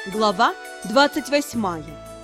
Глава 28.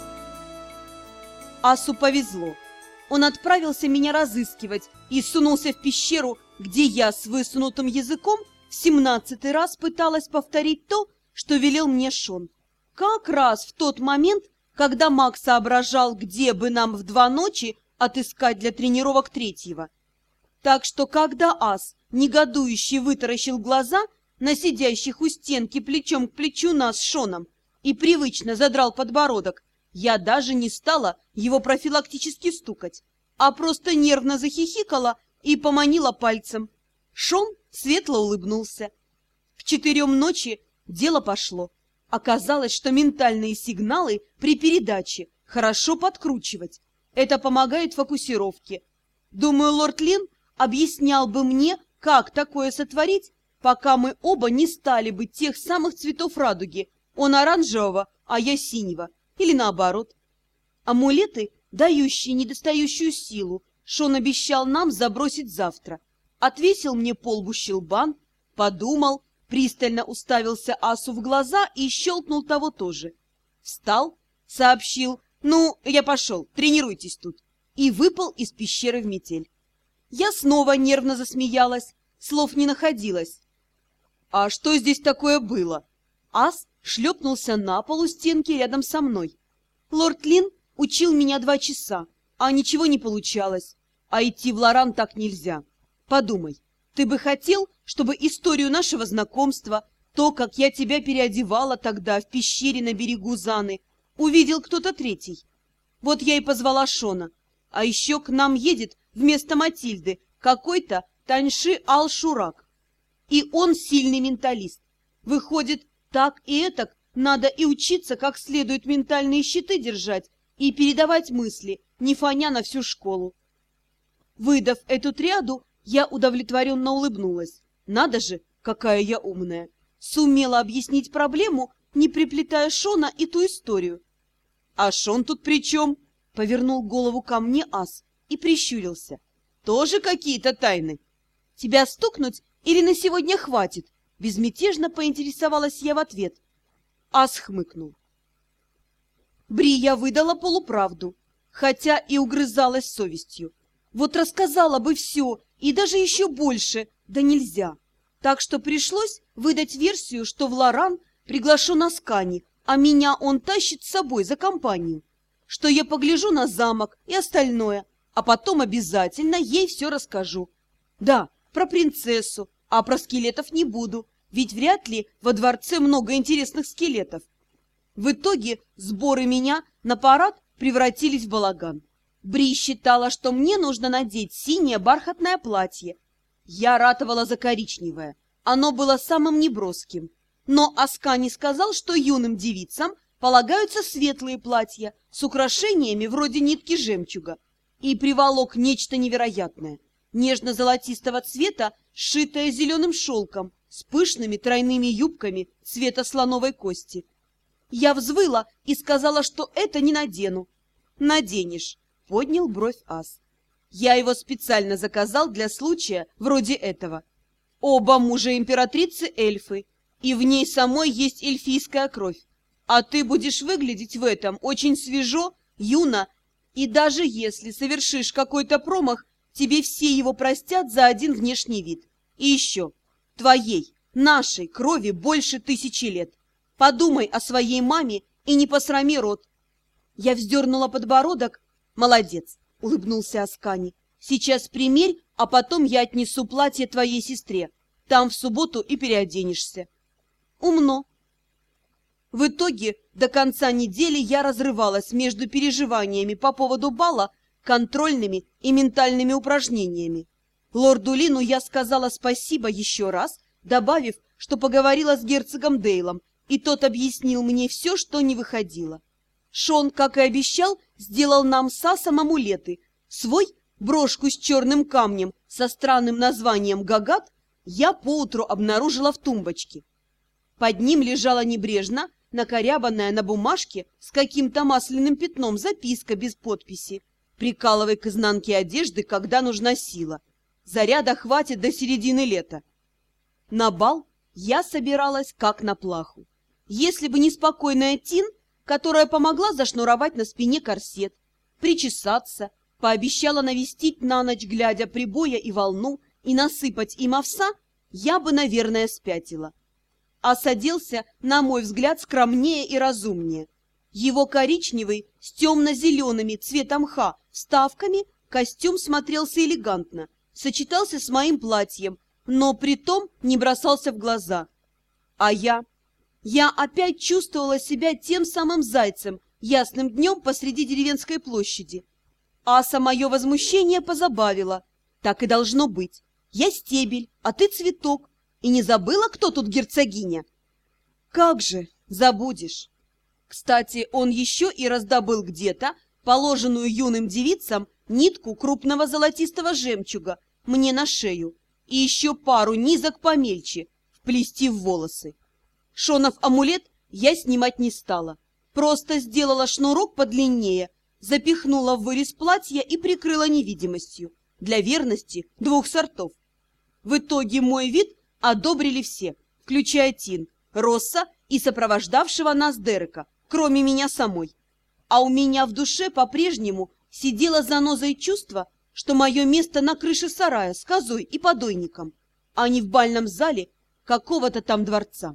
Асу повезло. Он отправился меня разыскивать и сунулся в пещеру, где я с высунутым языком в 17-й раз пыталась повторить то, что велел мне Шон. Как раз в тот момент, когда Мак соображал, где бы нам в 2 ночи отыскать для тренировок третьего. Так что, когда Ас, негодующий, вытаращил глаза на сидящих у стенки плечом к плечу нас с Шоном и привычно задрал подбородок, я даже не стала его профилактически стукать, а просто нервно захихикала и поманила пальцем. Шон светло улыбнулся. К 4 ночи дело пошло. Оказалось, что ментальные сигналы при передаче хорошо подкручивать. Это помогает фокусировке. Думаю, лорд Лин объяснял бы мне, как такое сотворить, пока мы оба не стали бы тех самых цветов радуги. Он оранжевого, а я синего. Или наоборот. Амулеты, дающие недостающую силу, Шон обещал нам забросить завтра. Отвесил мне полбу щелбан, подумал, пристально уставился Асу в глаза и щелкнул того тоже. Встал, сообщил: «Ну, я пошел, тренируйтесь тут», и выпал из пещеры в метель. Я снова нервно засмеялась, слов не находилось. «А что здесь такое было?» Ас шлепнулся на пол у стенки рядом со мной. «Лорд Лин учил меня 2 часа, а ничего не получалось. А идти в Лоран так нельзя. Подумай, ты бы хотел, чтобы историю нашего знакомства, то, как я тебя переодевала тогда в пещере на берегу Заны, увидел кто-то третий? Вот я и позвала Шона. А еще к нам едет вместо Матильды какой-то Таньши Ал-Шурак. И он сильный менталист. Выходит, так и этак надо и учиться, как следует ментальные щиты держать и передавать мысли, не фоня на всю школу». Выдав эту триаду, я удовлетворенно улыбнулась. Надо же, какая я умная. Сумела объяснить проблему, не приплетая Шона и ту историю. «А Шон тут при чем?» — повернул голову ко мне Ас и прищурился. «Тоже какие-то тайны? Тебя стукнуть или на сегодня хватит?» Безмятежно поинтересовалась я в ответ. Ас хмыкнул. Брия выдала полуправду, хотя и угрызалась совестью. Вот рассказала бы все, и даже еще больше, да нельзя. Так что пришлось выдать версию, что в Лоран приглашен Аскани, а меня он тащит с собой за компанию. Что я погляжу на замок и остальное, а потом обязательно ей все расскажу. Да, про принцессу, а про скелетов не буду, ведь вряд ли во дворце много интересных скелетов. В итоге сборы меня на парад превратились в балаган. Бри считала, что мне нужно надеть синее бархатное платье. Я ратовала за коричневое, оно было самым неброским. Но Аскани сказал, что юным девицам полагаются светлые платья с украшениями вроде нитки жемчуга, и приволок нечто невероятное, нежно-золотистого цвета, сшитое зеленым шелком, с пышными тройными юбками цвета слоновой кости. Я взвыла и сказала, что это не надену. «Наденешь», — поднял бровь Ас. «Я его специально заказал для случая вроде этого. Оба мужа императрицы эльфы, и в ней самой есть эльфийская кровь. А ты будешь выглядеть в этом очень свежо, юно, и даже если совершишь какой-то промах, тебе все его простят за один внешний вид. И еще, твоей, нашей крови больше 1000 лет. Подумай о своей маме и не посрами рот». Я вздернула подбородок. «Молодец», — улыбнулся Аскани. «Сейчас примерь, а потом я отнесу платье твоей сестре. Там в субботу и переоденешься». «Умно». В итоге до конца недели я разрывалась между переживаниями по поводу бала, контрольными и ментальными упражнениями. Лорду Лину я сказала спасибо еще раз, добавив, что поговорила с герцогом Дейлом, и тот объяснил мне все, что не выходило. Шон, как и обещал, сделал нам с Асом амулеты. Свой, брошку с черным камнем со странным названием «Гагат», я поутру обнаружила в тумбочке. Под ним лежала небрежно накорябанная на бумажке с каким-то масляным пятном записка без подписи. «Прикалывай к изнанке одежды, когда нужна сила. Заряда хватит до середины лета». На бал я собиралась как на плаху. Если бы не спокойная Тин, которая помогла зашнуровать на спине корсет, причесаться, пообещала навестить на ночь глядя прибоя и волну и насыпать им овса, я бы, наверное, спятила. А садился, на мой взгляд, скромнее и разумнее. Его коричневый с темно-зелеными цветом мха вставками костюм смотрелся элегантно, сочетался с моим платьем, но притом не бросался в глаза. А я опять чувствовала себя тем самым зайцем, ясным днем посреди деревенской площади. Аса мое возмущение позабавило. Так и должно быть. Я стебель, а ты цветок. И не забыла, кто тут герцогиня? Как же, забудешь. Кстати, он еще и раздобыл где-то положенную юным девицам нитку крупного золотистого жемчуга мне на шею и еще пару низок помельче вплести в волосы. Шонов амулет я снимать не стала. Просто сделала шнурок подлиннее, запихнула в вырез платья и прикрыла невидимостью. Для верности 2 сортов. В итоге мой вид одобрили все, включая Тин, Росса и сопровождавшего нас Дерека, кроме меня самой. А у меня в душе по-прежнему сидело занозой чувство, что мое место на крыше сарая с козой и подойником, а не в бальном зале какого-то там дворца.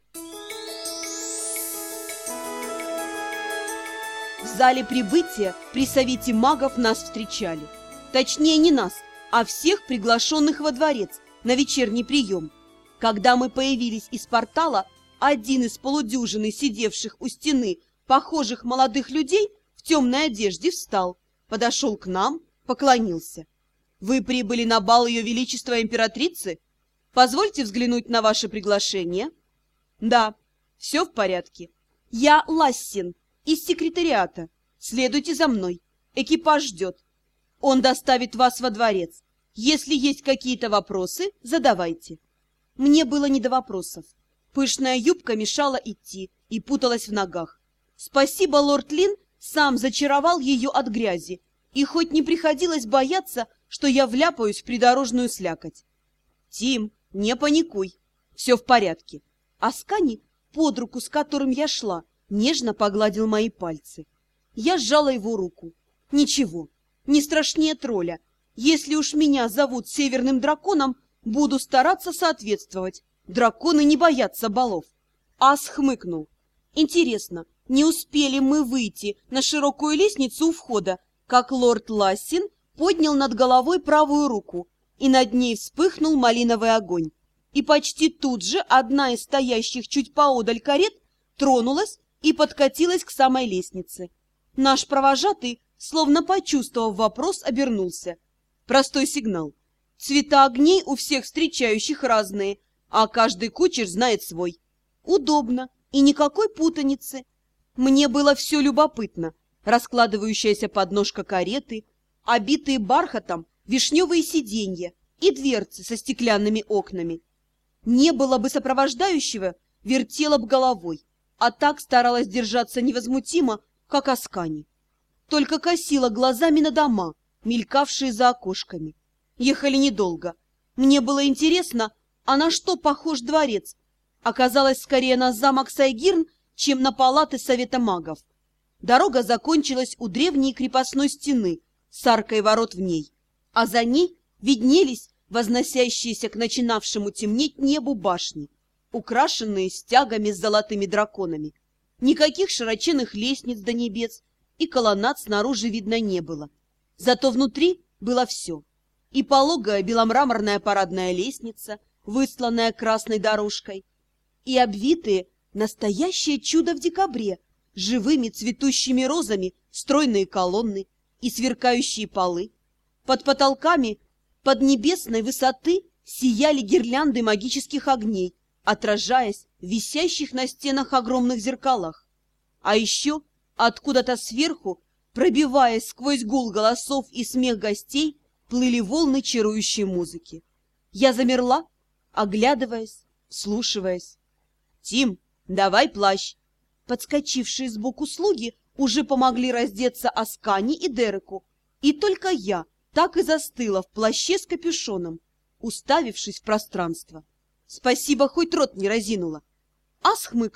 В зале прибытия при совете магов нас встречали. Точнее, не нас, а всех приглашенных во дворец на вечерний прием. Когда мы появились из портала, один из полудюжины сидевших у стены похожих молодых людей в темной одежде встал, подошел к нам, поклонился. «Вы прибыли на бал Ее Величества Императрицы? Позвольте взглянуть на ваше приглашение». «Да, все в порядке. Я Лассин, из секретариата. Следуйте за мной. Экипаж ждет. Он доставит вас во дворец. Если есть какие-то вопросы, задавайте». Мне было не до вопросов. Пышная юбка мешала идти и путалась в ногах. Спасибо, лорд Лин сам зачаровал ее от грязи, и хоть не приходилось бояться, что я вляпаюсь в придорожную слякоть. «Тим, не паникуй. Все в порядке». Аскани, под руку, с которым я шла, нежно погладил мои пальцы. Я сжала его руку. Ничего, не страшнее тролля. Если уж меня зовут Северным драконом, буду стараться соответствовать. Драконы не боятся балов. Ас хмыкнул. Интересно, не успели мы выйти на широкую лестницу у входа, как лорд Лассин поднял над головой правую руку, и над ней вспыхнул малиновый огонь. И почти тут же одна из стоящих чуть поодаль карет тронулась и подкатилась к самой лестнице. Наш провожатый, словно почувствовав вопрос, обернулся. Простой сигнал. Цвета огней у всех встречающих разные, а каждый кучер знает свой. Удобно и никакой путаницы. Мне было все любопытно. Раскладывающаяся подножка кареты, обитые бархатом вишневые сиденья и дверцы со стеклянными окнами. Не было бы сопровождающего, вертела б головой, а так старалась держаться невозмутимо, как Аскани. Только косила глазами на дома, мелькавшие за окошками. Ехали недолго. Мне было интересно, а на что похож дворец? Оказалось, скорее на замок Сайгирн, чем на палаты Совета магов. Дорога закончилась у древней крепостной стены с аркой ворот в ней, а за ней виднелись возносящиеся к начинавшему темнеть небу башни, украшенные стягами с золотыми драконами. Никаких широченных лестниц до небес и колоннад снаружи видно не было. Зато внутри было все. И пологая беломраморная парадная лестница, высланная красной дорожкой, и обвитые настоящее чудо в декабре живыми цветущими розами стройные колонны и сверкающие полы. Под потолками поднебесной высоты сияли гирлянды магических огней, отражаясь в висящих на стенах огромных зеркалах. А еще откуда-то сверху, пробиваясь сквозь гул голосов и смех гостей, плыли волны чарующей музыки. Я замерла, оглядываясь, вслушиваясь. «Тим, давай плащ!» Подскочившие сбоку слуги уже помогли раздеться Аскани и Дереку, и только я так и застыла в плаще с капюшоном, уставившись в пространство. Спасибо, хоть рот не разинула. Ас хмыкнул.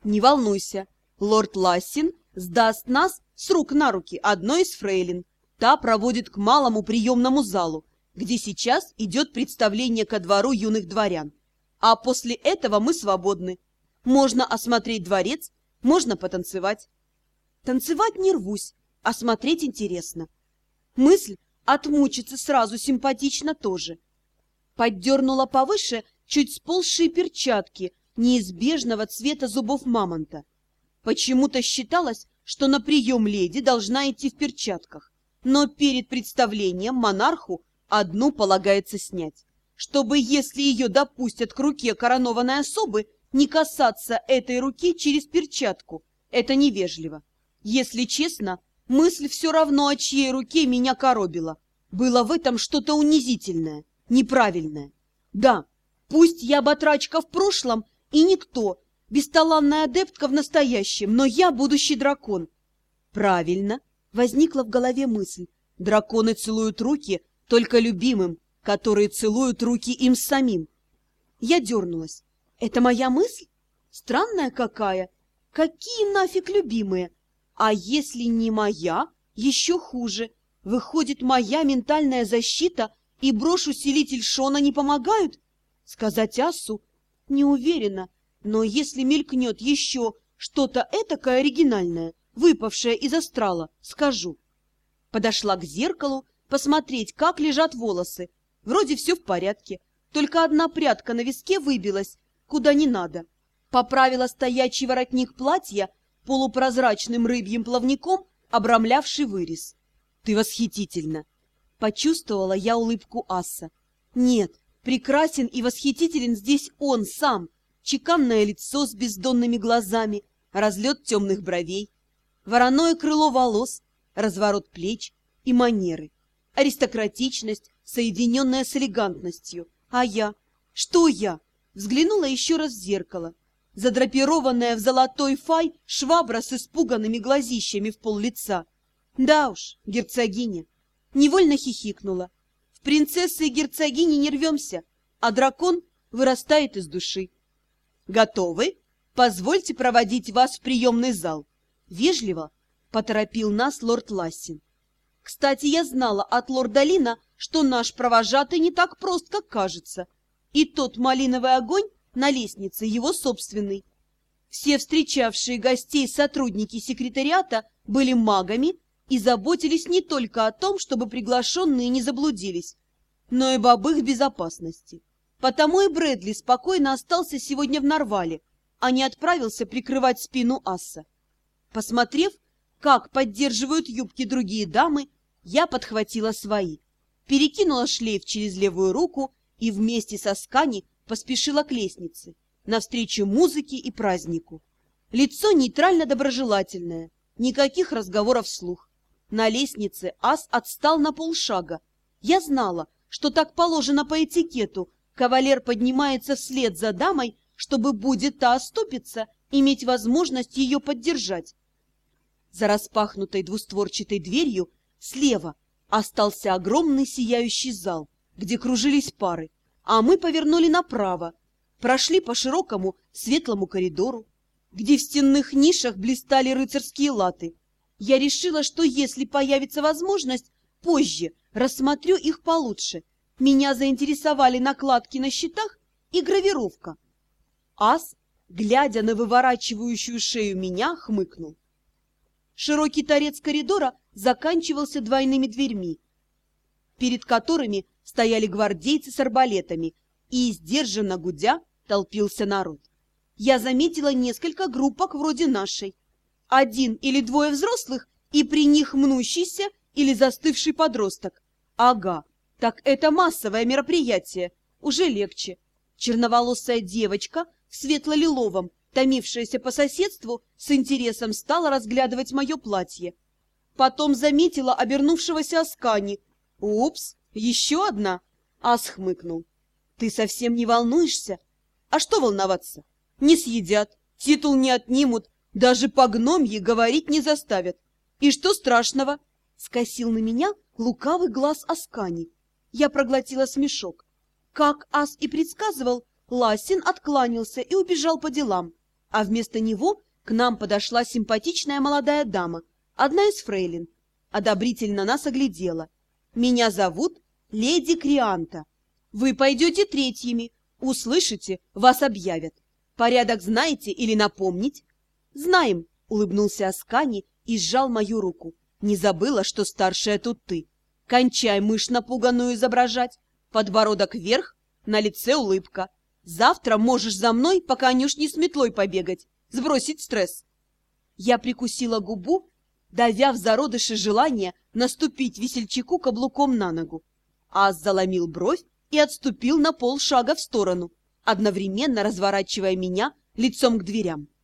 Не волнуйся, лорд Лассин сдаст нас с рук на руки одной из фрейлин. Та проводит к малому приемному залу, где сейчас идет представление ко двору юных дворян. А после этого мы свободны. Можно осмотреть дворец, можно потанцевать. Танцевать не рвусь, а смотреть интересно. Мысль отмучиться сразу симпатично тоже. Поддернула повыше чуть сползшие перчатки неизбежного цвета зубов мамонта. Почему-то считалось, что на прием леди должна идти в перчатках, но перед представлением монарху одну полагается снять, чтобы, если ее допустят к руке коронованной особы, не касаться этой руки через перчатку. Это невежливо. Если честно, мысль все равно, о чьей руке меня коробила. Было в этом что-то унизительное, неправильное. Да, пусть я батрачка в прошлом и никто, бесталанная адептка в настоящем, но я будущий дракон. Правильно, возникла в голове мысль. Драконы целуют руки только любимым, которые целуют руки им самим. Я дернулась. Это моя мысль? Странная какая. Какие нафиг любимые? А если не моя, еще хуже. Выходит, моя ментальная защита и брошь-усилитель Шона не помогают? Сказать Ассу? Не уверена, но если мелькнет еще что-то этакое оригинальное, выпавшее из астрала, скажу. Подошла к зеркалу посмотреть, как лежат волосы. Вроде все в порядке, только одна прядка на виске выбилась, куда не надо. Поправила стоячий воротник платья полупрозрачным рыбьим плавником, обрамлявший вырез. Ты восхитительна! Почувствовала я улыбку Асса. Нет, прекрасен и восхитителен здесь он сам. Чеканное лицо с бездонными глазами, разлет темных бровей, вороное крыло волос, разворот плеч и манеры. Аристократичность, соединенная с элегантностью. А я? Что я? Взглянула еще раз в зеркало. Задрапированная в золотой фай швабра с испуганными глазищами в пол лица. Да уж, герцогиня. Невольно хихикнула. В принцессы и герцогини не рвемся, а дракон вырастает из души. Готовы? Позвольте проводить вас в приемный зал. Вежливо поторопил нас лорд Лассин. Кстати, я знала от лорда Лина, что наш провожатый не так прост, как кажется. И тот малиновый огонь на лестнице его собственный. Все встречавшие гостей сотрудники секретариата были магами и заботились не только о том, чтобы приглашенные не заблудились, но и об их безопасности. Потому и Брэдли спокойно остался сегодня в Нарвале, а не отправился прикрывать спину Асса. Посмотрев, как поддерживают юбки другие дамы, я подхватила свои, перекинула шлейф через левую руку и вместе со Скани поспешила к лестнице, навстречу музыке и празднику. Лицо нейтрально-доброжелательное, никаких разговоров вслух. На лестнице Ас отстал на полшага. Я знала, что так положено по этикету. Кавалер поднимается вслед за дамой, чтобы, будет та оступиться, иметь возможность ее поддержать. За распахнутой двустворчатой дверью слева остался огромный сияющий зал, где кружились пары, а мы повернули направо, прошли по широкому светлому коридору, где в стенных нишах блистали рыцарские латы. Я решила, что если появится возможность, позже рассмотрю их получше. Меня заинтересовали накладки на щитах и гравировка. Ас, глядя на выворачивающую шею меня, хмыкнул. Широкий торец коридора заканчивался двойными дверьми, перед которыми стояли гвардейцы с арбалетами, и, сдержанно гудя, толпился народ. Я заметила несколько группок вроде нашей. Один или двое взрослых, и при них мнущийся или застывший подросток. Ага, так это массовое мероприятие, уже легче. Черноволосая девочка в светло-лиловом, томившаяся по соседству, с интересом стала разглядывать мое платье. Потом заметила обернувшегося Аскани. «Упс, еще одна!» Ас хмыкнул. «Ты совсем не волнуешься? А что волноваться? Не съедят, титул не отнимут, даже по гномье говорить не заставят. И что страшного?» Скосил на меня лукавый глаз Аскани. Я проглотила смешок. Как Ас и предсказывал, Лассин откланялся и убежал по делам. а вместо него к нам подошла симпатичная молодая дама, одна из фрейлин. Одобрительно нас оглядела. «Меня зовут леди Крианта. Вы пойдете третьими. Услышите, вас объявят. Порядок знаете или напомнить?» «Знаем», — улыбнулся Аскани и сжал мою руку. «Не забыла, что старшая тут ты. Кончай мышь напуганную изображать. Подбородок вверх, на лице улыбка. Завтра можешь за мной, пока Анюш с метлой побегать, сбросить стресс». Я прикусила губу, давя в зародыше желания наступить весельчаку каблуком на ногу. Ас заломил бровь и отступил на полшага в сторону, одновременно разворачивая меня лицом к дверям.